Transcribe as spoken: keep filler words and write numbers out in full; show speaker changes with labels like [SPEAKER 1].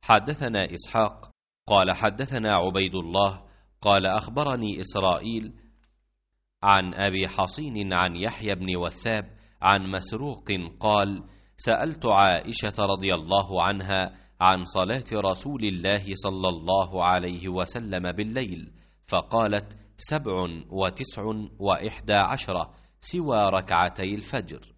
[SPEAKER 1] حدثنا إسحاق قال حدثنا عبيد الله قال أخبرني إسرائيل عن أبي حصين عن يحيى بن وثاب عن مسروق قال سألت عائشة رضي الله عنها عن صلاة رسول الله صلى الله عليه وسلم بالليل، فقالت سبع وتسع وإحدى عشرة سوى ركعتي الفجر.